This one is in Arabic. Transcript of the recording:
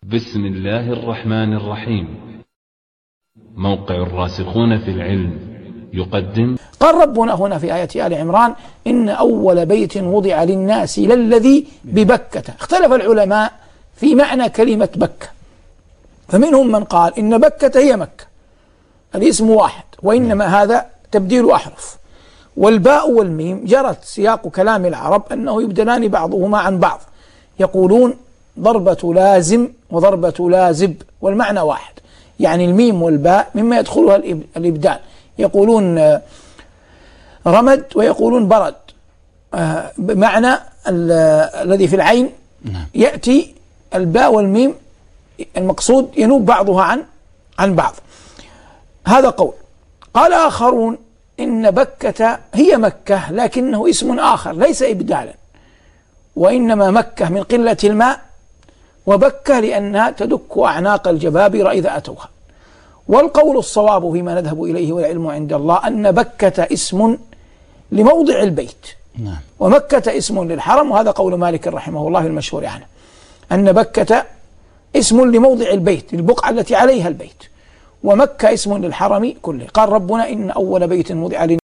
بسم الله الرحمن الرحيم. موقع الراسخون في العلم يقدم. قال ربنا هنا في آية آل عمران: إن أول بيت وضع للناس للذي ببكة. اختلف العلماء في معنى كلمة بكة، فمنهم من قال إن بكة هي مكة، الاسم واحد، وإنما هذا تبديل أحرف، والباء والميم جرت سياق كلام العرب أنه يبدلان بعضهما عن بعض، يقولون ضربة لازم وضربة لازب، والمعنى واحد، يعني الميم والباء مما يدخلها الإبدال، يقولون رمد ويقولون برد، بمعنى الذي في العين يأتي الباء والميم المقصود ينوب بعضها عن بعض. هذا قول. قال آخرون إن بكة هي مكة لكنه اسم آخر ليس إبدالا، وإنما مكة من قلة الماء، وبكة لأنها تدك أعناق الجبابرة إذا أتوها. والقول الصواب فيما نذهب إليه والعلم عند الله أن بكة اسم لموضع البيت، ومكة اسم للحرم، وهذا قول مالك رحمه الله المشهور عنه، أن بكة اسم لموضع البيت، البقعة التي عليها البيت، ومكة اسم للحرم كله. قال ربنا: إن أول بيت وضع